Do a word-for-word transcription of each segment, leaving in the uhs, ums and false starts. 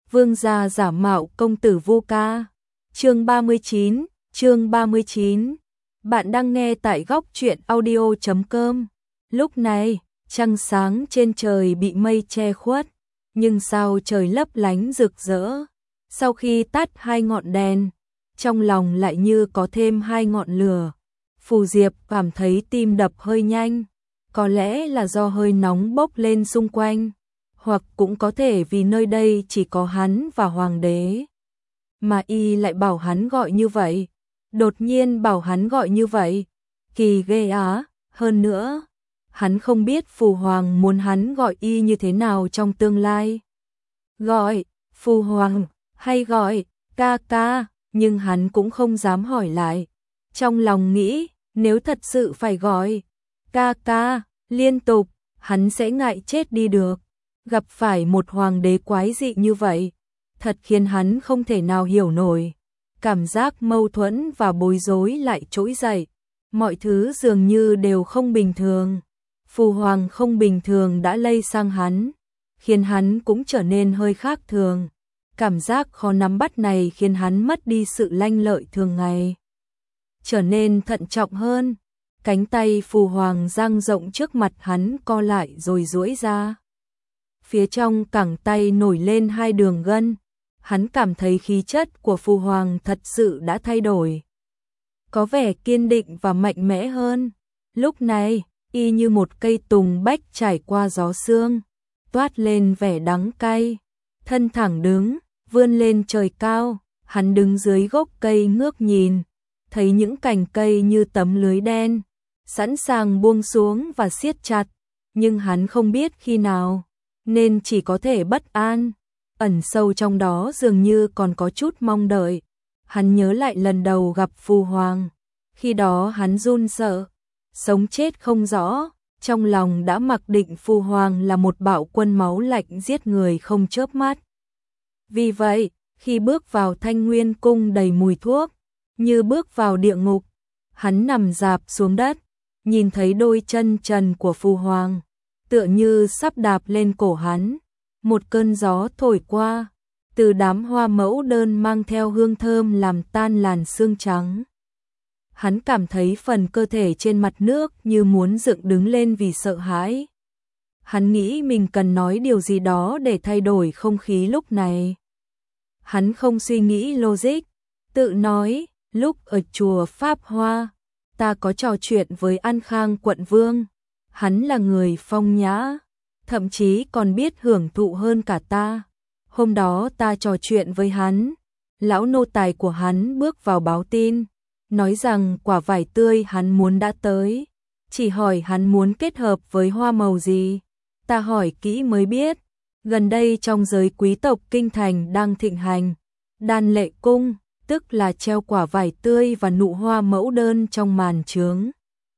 Vương gia giả mạo công tử Vu Ca. Chương ba mươi chín, chương ba mươi chín. Bạn đang nghe tại góc truyện audio chấm com. Lúc này, trăng sáng trên trời bị mây che khuất, nhưng sao trời lấp lánh rực rỡ. Sau khi tắt hai ngọn đèn, trong lòng lại như có thêm hai ngọn lửa. Phù Diệp cảm thấy tim đập hơi nhanh, có lẽ là do hơi nóng bốc lên xung quanh, hoặc cũng có thể vì nơi đây chỉ có hắn và hoàng đế. Mà y lại bảo hắn gọi như vậy, đột nhiên bảo hắn gọi như vậy, kỳ ghê á, hơn nữa, hắn không biết Phù Hoàng muốn hắn gọi y như thế nào trong tương lai. Gọi, Phù Hoàng, hay gọi, ca ca, nhưng hắn cũng không dám hỏi lại. Trong lòng nghĩ, nếu thật sự phải gọi, ca ca, liên tục, hắn sẽ ngại chết đi được. Gặp phải một hoàng đế quái dị như vậy, thật khiến hắn không thể nào hiểu nổi. Cảm giác mâu thuẫn và bối rối lại trỗi dậy. Mọi thứ dường như đều không bình thường. Phù Hoàng không bình thường đã lây sang hắn, khiến hắn cũng trở nên hơi khác thường. Cảm giác khó nắm bắt này khiến hắn mất đi sự lanh lợi thường ngày, trở nên thận trọng hơn. Cánh tay Phù Hoàng dang rộng trước mặt hắn co lại rồi duỗi ra. Phía trong cẳng tay nổi lên hai đường gân. Hắn cảm thấy khí chất của Phù Hoàng thật sự đã thay đổi, có vẻ kiên định và mạnh mẽ hơn. Lúc này, y như một cây tùng bách trải qua gió sương, toát lên vẻ đắng cay. Thân thẳng đứng, vươn lên trời cao, hắn đứng dưới gốc cây ngước nhìn, thấy những cành cây như tấm lưới đen, sẵn sàng buông xuống và siết chặt, nhưng hắn không biết khi nào, nên chỉ có thể bất an. Ẩn sâu trong đó dường như còn có chút mong đợi. Hắn nhớ lại lần đầu gặp Phù Hoàng, khi đó hắn run sợ, sống chết không rõ, trong lòng đã mặc định Phù Hoàng là một bạo quân máu lạnh giết người không chớp mắt. Vì vậy, khi bước vào Thanh Nguyên cung đầy mùi thuốc, như bước vào địa ngục, hắn nằm rạp xuống đất, nhìn thấy đôi chân trần của Phù Hoàng, tựa như sắp đạp lên cổ hắn. Một cơn gió thổi qua, từ đám hoa mẫu đơn mang theo hương thơm làm tan làn sương trắng. Hắn cảm thấy phần cơ thể trên mặt nước như muốn dựng đứng lên vì sợ hãi. Hắn nghĩ mình cần nói điều gì đó để thay đổi không khí lúc này. Hắn không suy nghĩ logic, tự nói, lúc ở chùa Pháp Hoa, ta có trò chuyện với An Khang quận vương. Hắn là người phong nhã, thậm chí còn biết hưởng thụ hơn cả ta. Hôm đó ta trò chuyện với hắn, lão nô tài của hắn bước vào báo tin, nói rằng quả vải tươi hắn muốn đã tới, chỉ hỏi hắn muốn kết hợp với hoa màu gì. Ta hỏi kỹ mới biết, gần đây trong giới quý tộc kinh thành đang thịnh hành đan lệ cung, tức là treo quả vải tươi và nụ hoa mẫu đơn trong màn trướng.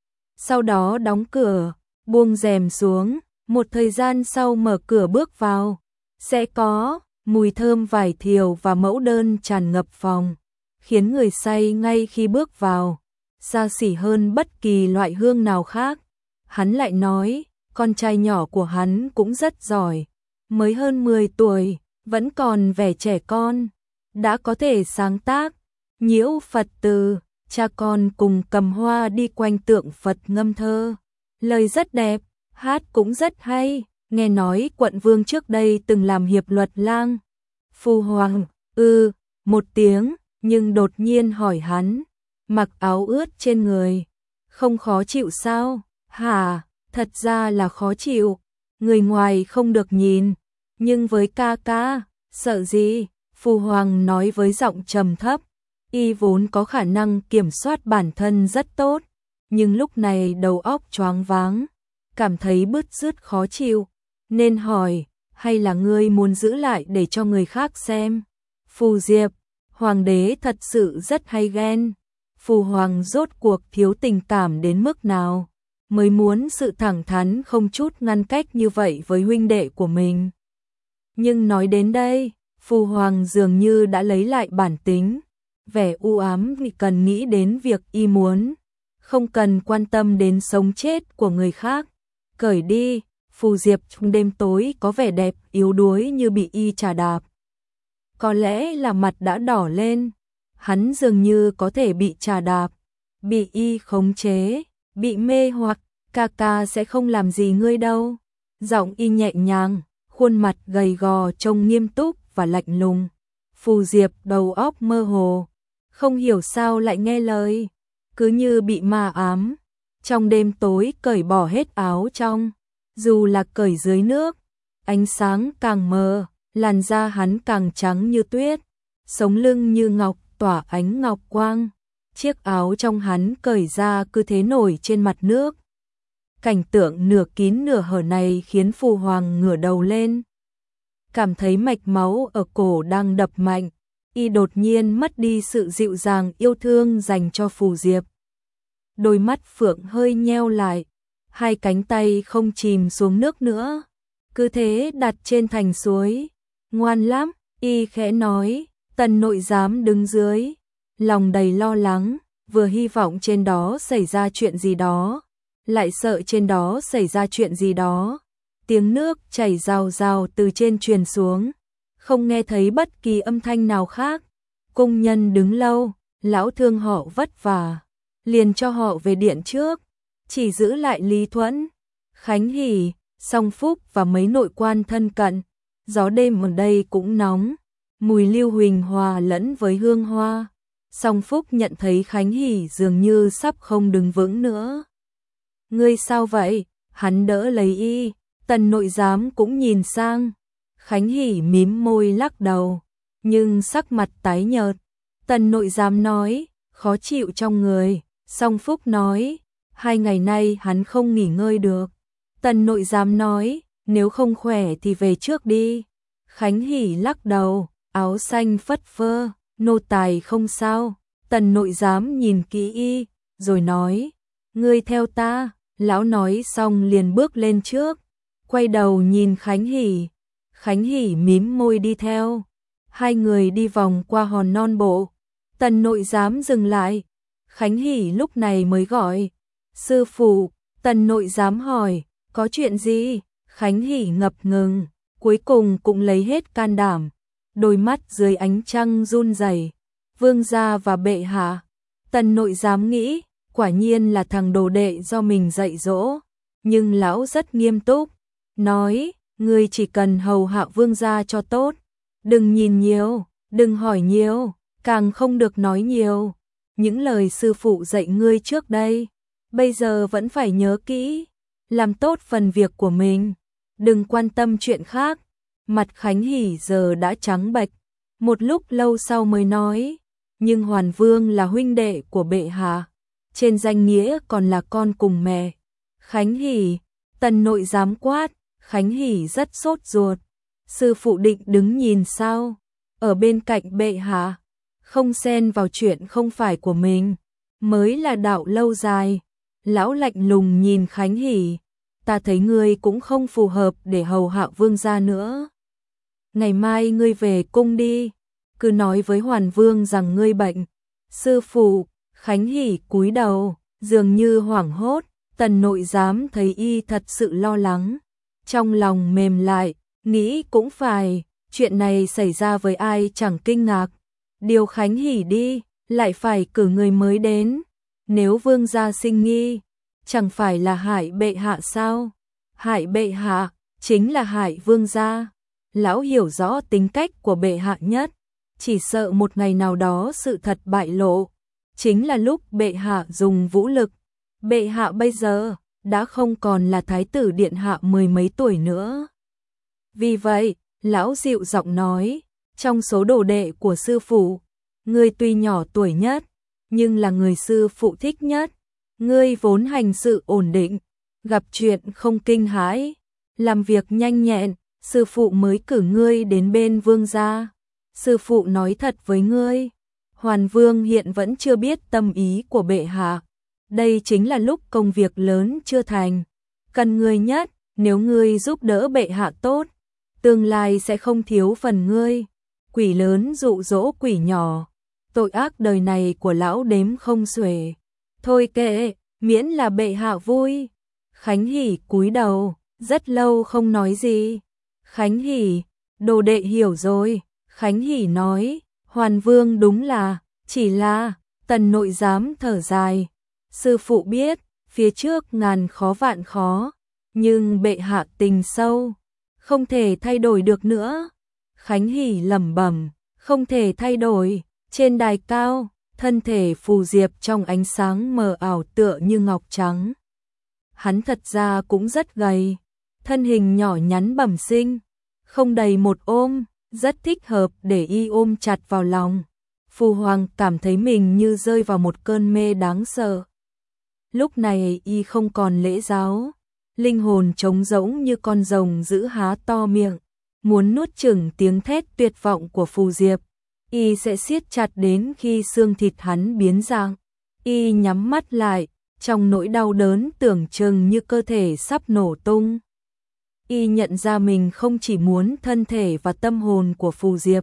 Sau đó đóng cửa, buông rèm xuống. Một thời gian sau mở cửa bước vào, sẽ có mùi thơm vải thiều và mẫu đơn tràn ngập phòng, khiến người say ngay khi bước vào, xa xỉ hơn bất kỳ loại hương nào khác. Hắn lại nói, con trai nhỏ của hắn cũng rất giỏi, mới hơn mười tuổi, vẫn còn vẻ trẻ con, đã có thể sáng tác nhiễu Phật từ, cha con cùng cầm hoa đi quanh tượng Phật ngâm thơ, lời rất đẹp. Hát cũng rất hay, nghe nói quận vương trước đây từng làm hiệp luật lang. Phù Hoàng, ư, một tiếng, nhưng đột nhiên hỏi hắn, mặc áo ướt trên người, không khó chịu sao? Hả, thật ra là khó chịu, người ngoài không được nhìn, nhưng với ca ca, sợ gì? Phù Hoàng nói với giọng trầm thấp, y vốn có khả năng kiểm soát bản thân rất tốt, nhưng lúc này đầu óc choáng váng, cảm thấy bứt rứt khó chịu, nên hỏi, hay là ngươi muốn giữ lại để cho người khác xem? Phù Diệp, hoàng đế thật sự rất hay ghen. Phù Hoàng rốt cuộc thiếu tình cảm đến mức nào, mới muốn sự thẳng thắn không chút ngăn cách như vậy với huynh đệ của mình. Nhưng nói đến đây, Phù Hoàng dường như đã lấy lại bản tính, vẻ u ám vì cần nghĩ đến việc y muốn, không cần quan tâm đến sống chết của người khác. Cởi đi, Phù Diệp trong đêm tối có vẻ đẹp yếu đuối như bị y trà đạp. có lẽ là mặt đã đỏ lên, hắn dường như có thể bị trà đạp, bị y khống chế, bị mê hoặc, ca ca sẽ không làm gì ngươi đâu. Giọng y nhẹ nhàng, khuôn mặt gầy gò trông nghiêm túc và lạnh lùng. Phù Diệp đầu óc mơ hồ, không hiểu sao lại nghe lời, cứ như bị ma ám. Trong đêm tối cởi bỏ hết áo trong, dù là cởi dưới nước, ánh sáng càng mờ, làn da hắn càng trắng như tuyết, sống lưng như ngọc tỏa ánh ngọc quang. Chiếc áo trong hắn cởi ra cứ thế nổi trên mặt nước. Cảnh tượng nửa kín nửa hở này khiến Phù Hoàng ngửa đầu lên, cảm thấy mạch máu ở cổ đang đập mạnh, y đột nhiên mất đi sự dịu dàng yêu thương dành cho Phù Diệp. Đôi mắt phượng hơi nheo lại, hai cánh tay không chìm xuống nước nữa, cứ thế đặt trên thành suối. Ngoan lắm, y khẽ nói. Tần nội giám đứng dưới, lòng đầy lo lắng, vừa hy vọng trên đó xảy ra chuyện gì đó, lại sợ trên đó xảy ra chuyện gì đó. Tiếng nước chảy rào rào từ trên truyền xuống, không nghe thấy bất kỳ âm thanh nào khác. Cung nhân đứng lâu, lão thương họ vất vả, liền cho họ về điện trước, chỉ giữ lại Lý Thuẫn, Khánh Hỷ, Song Phúc và mấy nội quan thân cận. Gió đêm ở đây cũng nóng, mùi lưu huỳnh hòa lẫn với hương hoa. Song Phúc nhận thấy Khánh Hỷ dường như sắp không đứng vững nữa. Ngươi sao vậy? Hắn đỡ lấy y. Tần nội giám cũng nhìn sang. Khánh Hỷ mím môi lắc đầu, nhưng sắc mặt tái nhợt. Tần nội giám nói, khó chịu trong người. Song Phúc nói, hai ngày nay hắn không nghỉ ngơi được. Tần nội giám nói, nếu không khỏe thì về trước đi. Khánh Hỷ lắc đầu, áo xanh phất phơ, nô tài không sao. Tần nội giám nhìn kỹ y, rồi nói, ngươi theo ta. Lão nói xong liền bước lên trước, quay đầu nhìn Khánh Hỷ. Khánh Hỷ mím môi đi theo. Hai người đi vòng qua hòn non bộ. Tần nội giám dừng lại. Khánh Hỷ lúc này mới gọi, sư phụ. Tần nội giám hỏi, có chuyện gì? Khánh Hỷ ngập ngừng, cuối cùng cũng lấy hết can đảm. Đôi mắt dưới ánh trăng run rẩy. Vương gia và bệ hạ. Tần nội giám nghĩ, quả nhiên là thằng đồ đệ do mình dạy dỗ. Nhưng lão rất nghiêm túc, nói, ngươi chỉ cần hầu hạ vương gia cho tốt. Đừng nhìn nhiều, đừng hỏi nhiều, càng không được nói nhiều. Những lời sư phụ dạy ngươi trước đây, bây giờ vẫn phải nhớ kỹ. Làm tốt phần việc của mình, đừng quan tâm chuyện khác. Mặt Khánh Hỷ giờ đã trắng bệch, một lúc lâu sau mới nói, nhưng Hoàn Vương là huynh đệ của bệ hạ, trên danh nghĩa còn là con cùng mẹ. Khánh Hỷ, tần nội giám quát. Khánh Hỷ rất sốt ruột, sư phụ định đứng nhìn sao? Ở bên cạnh bệ hạ, không xen vào chuyện không phải của mình, mới là đạo lâu dài. Lão lạnh lùng nhìn Khánh Hỷ, ta thấy ngươi cũng không phù hợp để hầu hạ vương gia nữa. Ngày mai ngươi về cung đi, cứ nói với Hoàn Vương rằng ngươi bệnh. Sư phụ. Khánh Hỷ cúi đầu, dường như hoảng hốt. Tần nội giám thấy y thật sự lo lắng, trong lòng mềm lại, nghĩ cũng phải, chuyện này xảy ra với ai chẳng kinh ngạc. Điều Khánh Hỷ đi, lại phải cử người mới đến. Nếu vương gia sinh nghi, chẳng phải là hại bệ hạ sao? Hại bệ hạ, chính là hại vương gia. Lão hiểu rõ tính cách của bệ hạ nhất, chỉ sợ một ngày nào đó sự thật bại lộ, chính là lúc bệ hạ dùng vũ lực. Bệ hạ bây giờ đã không còn là thái tử điện hạ mười mấy tuổi nữa. Vì vậy, lão dịu giọng nói, trong số đồ đệ của sư phụ, ngươi tuy nhỏ tuổi nhất, nhưng là người sư phụ thích nhất. Ngươi vốn hành sự ổn định, gặp chuyện không kinh hãi, làm việc nhanh nhẹn, sư phụ mới cử ngươi đến bên vương gia. Sư phụ nói thật với ngươi, Hoàn Vương hiện vẫn chưa biết tâm ý của bệ hạ. Đây chính là lúc công việc lớn chưa thành, cần ngươi nhất. Nếu ngươi giúp đỡ bệ hạ tốt, tương lai sẽ không thiếu phần ngươi. Quỷ lớn dụ dỗ quỷ nhỏ, tội ác đời này của lão đếm không xuể. Thôi kệ, miễn là bệ hạ vui. Khánh Hỷ cúi đầu, rất lâu không nói gì. Khánh Hỷ, đồ đệ hiểu rồi. Khánh Hỷ nói, Hoàn Vương đúng là, chỉ là, Tần nội giám thở dài. Sư phụ biết, phía trước ngàn khó vạn khó, nhưng bệ hạ tình sâu, không thể thay đổi được nữa. Khánh Hỷ lẩm bẩm, không thể thay đổi. Trên đài cao, thân thể Phù Diệp trong ánh sáng mờ ảo tựa như ngọc trắng. Hắn thật ra cũng rất gầy, thân hình nhỏ nhắn bẩm sinh, không đầy một ôm, rất thích hợp để y ôm chặt vào lòng. Phù Hoàng cảm thấy mình như rơi vào một cơn mê đáng sợ. Lúc này y không còn lễ giáo, linh hồn trống rỗng như con rồng giữ há to miệng, muốn nuốt chửng tiếng thét tuyệt vọng của Phù Diệp. Y sẽ siết chặt đến khi xương thịt hắn biến dạng. Y nhắm mắt lại, trong nỗi đau đớn tưởng chừng như cơ thể sắp nổ tung. Y nhận ra mình không chỉ muốn thân thể và tâm hồn của Phù Diệp,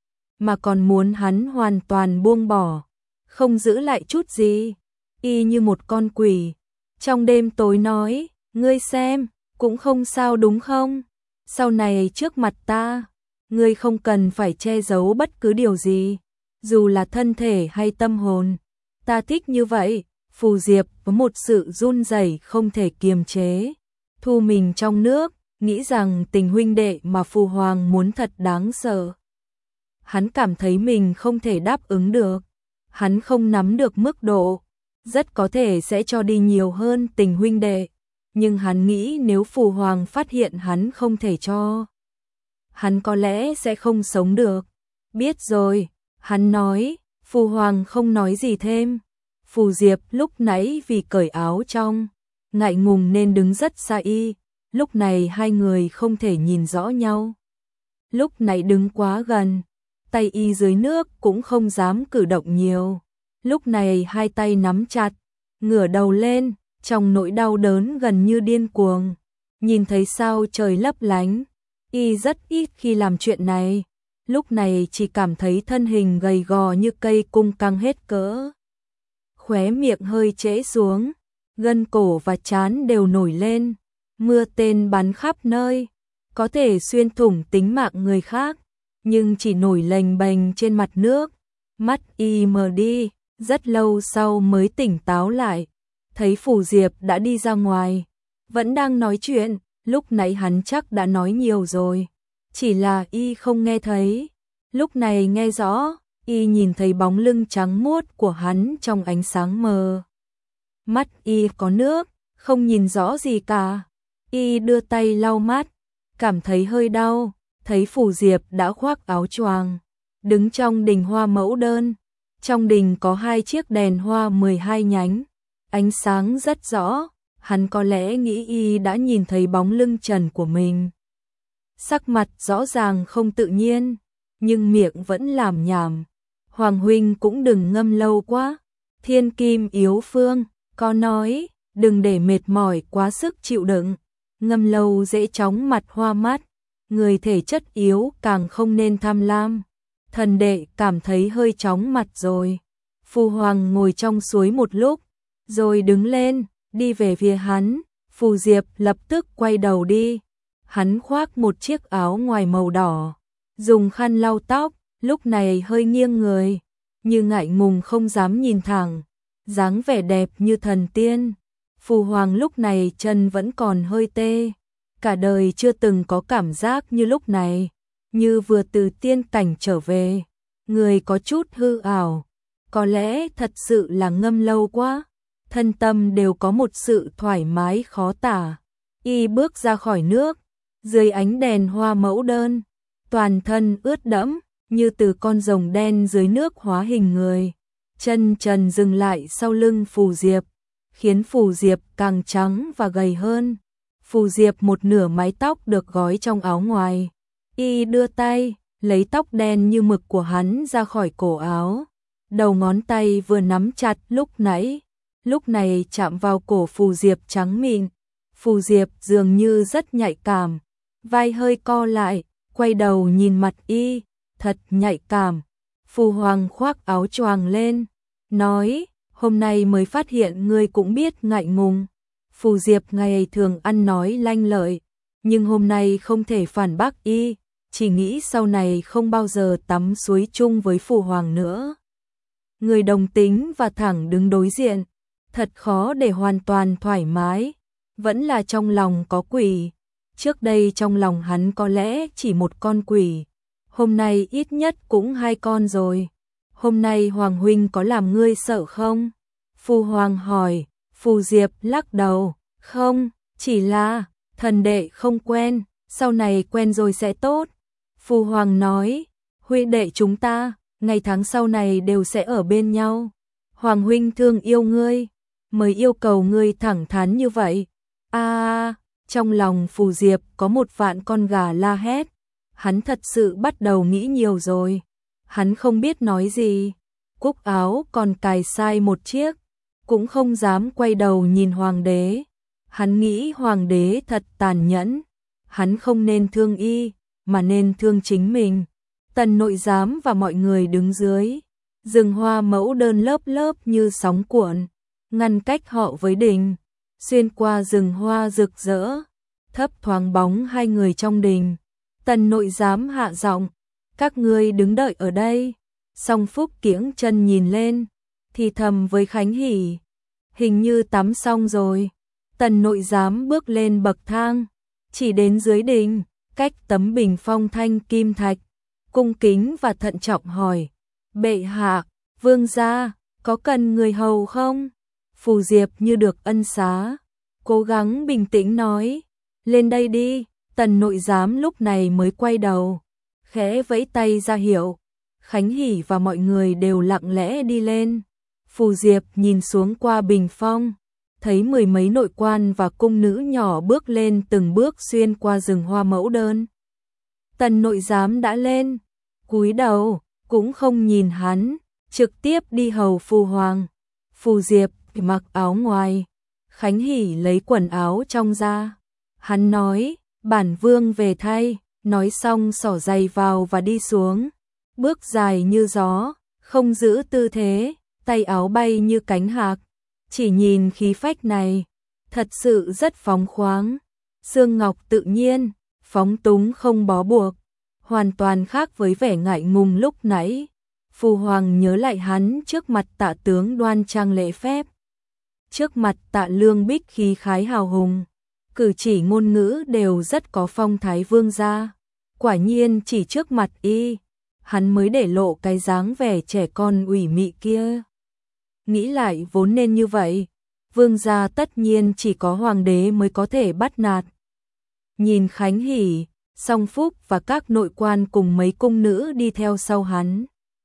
mà còn muốn hắn hoàn toàn buông bỏ, không giữ lại chút gì. Y như một con quỷ, trong đêm tối nói, ngươi xem, cũng không sao đúng không? Sau này trước mặt ta, ngươi không cần phải che giấu bất cứ điều gì, dù là thân thể hay tâm hồn. Ta thích như vậy. Phù Diệp có một sự run rẩy không thể kiềm chế, thu mình trong nước, nghĩ rằng tình huynh đệ mà Phù Hoàng muốn thật đáng sợ. Hắn cảm thấy mình không thể đáp ứng được, hắn không nắm được mức độ, rất có thể sẽ cho đi nhiều hơn tình huynh đệ, nhưng hắn nghĩ nếu Phù Hoàng phát hiện hắn không thể cho, hắn có lẽ sẽ không sống được. Biết rồi, hắn nói. Phù Hoàng không nói gì thêm. Phù Diệp lúc nãy vì cởi áo trong, ngại ngùng nên đứng rất xa y, lúc này hai người không thể nhìn rõ nhau. Lúc nãy đứng quá gần, tay y dưới nước cũng không dám cử động nhiều. Lúc này hai tay nắm chặt, ngửa đầu lên, trong nỗi đau đớn gần như điên cuồng. Nhìn thấy sao trời lấp lánh, y rất ít khi làm chuyện này. Lúc này chỉ cảm thấy thân hình gầy gò như cây cung căng hết cỡ. Khóe miệng hơi trễ xuống, gân cổ và trán đều nổi lên, mưa tên bắn khắp nơi, có thể xuyên thủng tính mạng người khác, nhưng chỉ nổi lềnh bềnh trên mặt nước. Mắt y mờ đi, rất lâu sau mới tỉnh táo lại, thấy Phù Diệp đã đi ra ngoài, vẫn đang nói chuyện, lúc nãy hắn chắc đã nói nhiều rồi, chỉ là y không nghe thấy. Lúc này nghe rõ, y nhìn thấy bóng lưng trắng muốt của hắn trong ánh sáng mờ. Mắt y có nước, không nhìn rõ gì cả. Y đưa tay lau mắt, cảm thấy hơi đau, thấy Phù Diệp đã khoác áo choàng, đứng trong đình hoa mẫu đơn. Trong đình có hai chiếc đèn hoa mười hai nhánh, ánh sáng rất rõ, hắn có lẽ nghĩ y đã nhìn thấy bóng lưng trần của mình. Sắc mặt rõ ràng không tự nhiên, nhưng miệng vẫn làm nhảm. Hoàng huynh cũng đừng ngâm lâu quá. Thiên kim yếu phương, có nói, đừng để mệt mỏi quá sức chịu đựng. Ngâm lâu dễ chóng mặt hoa mắt, người thể chất yếu càng không nên tham lam. Thần đệ cảm thấy hơi chóng mặt rồi. Phù Hoàng ngồi trong suối một lúc, rồi đứng lên, đi về phía hắn. Phù Diệp lập tức quay đầu đi. Hắn khoác một chiếc áo ngoài màu đỏ, dùng khăn lau tóc, lúc này hơi nghiêng người, như ngại ngùng không dám nhìn thẳng, dáng vẻ đẹp như thần tiên. Phù Hoàng lúc này chân vẫn còn hơi tê, cả đời chưa từng có cảm giác như lúc này, như vừa từ tiên cảnh trở về, người có chút hư ảo, có lẽ thật sự là ngâm lâu quá, thân tâm đều có một sự thoải mái khó tả. Y bước ra khỏi nước, dưới ánh đèn hoa mẫu đơn, toàn thân ướt đẫm, như từ con rồng đen dưới nước hóa hình người. Chân trần dừng lại sau lưng Phù Diệp, khiến Phù Diệp càng trắng và gầy hơn. Phù Diệp một nửa mái tóc được gói trong áo ngoài. Y đưa tay, lấy tóc đen như mực của hắn ra khỏi cổ áo. Đầu ngón tay vừa nắm chặt lúc nãy, lúc này chạm vào cổ Phù Diệp trắng mịn. Phù Diệp dường như rất nhạy cảm, vai hơi co lại, quay đầu nhìn mặt y, thật nhạy cảm. Phù Hoàng khoác áo choàng lên, nói, hôm nay mới phát hiện ngươi cũng biết ngại ngùng. Phù Diệp ngày thường ăn nói lanh lợi, nhưng hôm nay không thể phản bác y. chỉ nghĩ sau này không bao giờ tắm suối chung với Phụ Hoàng nữa. Người đồng tính và thẳng đứng đối diện, thật khó để hoàn toàn thoải mái, vẫn là trong lòng có quỷ. Trước đây trong lòng hắn có lẽ chỉ một con quỷ, hôm nay ít nhất cũng hai con rồi. Hôm nay Hoàng huynh có làm ngươi sợ không? Phụ Hoàng hỏi. Phù Diệp lắc đầu, không, chỉ là thần đệ không quen, sau này quen rồi sẽ tốt. Phụ Hoàng nói, huynh đệ chúng ta, ngày tháng sau này đều sẽ ở bên nhau. Hoàng huynh thương yêu ngươi, mới yêu cầu ngươi thẳng thắn như vậy. A, trong lòng Phù Diệp có một vạn con gà la hét. Hắn thật sự bắt đầu nghĩ nhiều rồi. Hắn không biết nói gì. Cúc áo còn cài sai một chiếc, cũng không dám quay đầu nhìn Hoàng đế. Hắn nghĩ Hoàng đế thật tàn nhẫn. Hắn không nên thương y, mà nên thương chính mình. Tần nội giám và mọi người đứng dưới. Rừng hoa mẫu đơn lớp lớp như sóng cuộn, ngăn cách họ với đình. Xuyên qua rừng hoa rực rỡ, thấp thoáng bóng hai người trong đình. Tần nội giám hạ giọng, các ngươi đứng đợi ở đây. Song Phúc kiễng chân nhìn lên, thì thầm với Khánh Hỷ, hình như tắm xong rồi. Tần nội giám bước lên bậc thang, chỉ đến dưới đình, cách tấm bình phong thanh kim thạch, cung kính và thận trọng hỏi, bệ hạ, vương gia, có cần người hầu không? Phù Diệp như được ân xá, cố gắng bình tĩnh nói, lên đây đi. Tần nội giám lúc này mới quay đầu, khẽ vẫy tay ra hiệu. Khánh Hỷ và mọi người đều lặng lẽ đi lên. Phù Diệp nhìn xuống qua bình phong, thấy mười mấy nội quan và cung nữ nhỏ bước lên từng bước xuyên qua rừng hoa mẫu đơn. Tần nội giám đã lên, cúi đầu, cũng không nhìn hắn, trực tiếp đi hầu Phụ Hoàng. Phù Diệp mặc áo ngoài, Khánh Hỷ lấy quần áo trong ra. Hắn nói, bản vương về thay, nói xong xỏ giày vào và đi xuống. Bước dài như gió, không giữ tư thế, tay áo bay như cánh hạc. Chỉ nhìn khí phách này, thật sự rất phóng khoáng. Xương ngọc tự nhiên, phóng túng không bó buộc, hoàn toàn khác với vẻ ngại ngùng lúc nãy. Phụ Hoàng nhớ lại hắn trước mặt Tạ tướng đoan trang lễ phép, trước mặt Tạ Lương Bích khí khái hào hùng, cử chỉ ngôn ngữ đều rất có phong thái vương gia. Quả nhiên chỉ trước mặt y, hắn mới để lộ cái dáng vẻ trẻ con ủy mị kia. Nghĩ lại vốn nên như vậy, vương gia tất nhiên chỉ có hoàng đế mới có thể bắt nạt. Nhìn Khánh Hỷ, Song Phúc và các nội quan cùng mấy cung nữ đi theo sau hắn,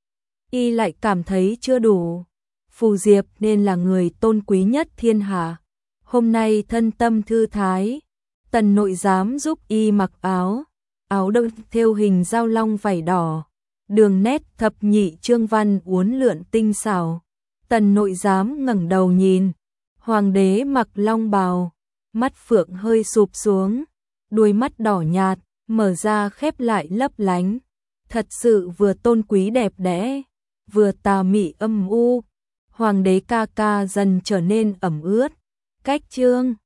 y lại cảm thấy chưa đủ. Phù Diệp nên là người tôn quý nhất thiên hạ, hôm nay thân tâm thư thái. Tần nội giám giúp y mặc áo, áo đông thêu hình dao long vảy đỏ, đường nét thập nhị chương văn uốn lượn tinh xảo. Tần nội giám ngẩng đầu nhìn, hoàng đế mặc long bào, mắt phượng hơi sụp xuống, đuôi mắt đỏ nhạt, mở ra khép lại lấp lánh, thật sự vừa tôn quý đẹp đẽ, vừa tà mị âm u. Hoàng đế ca ca dần trở nên ẩm ướt, cách chương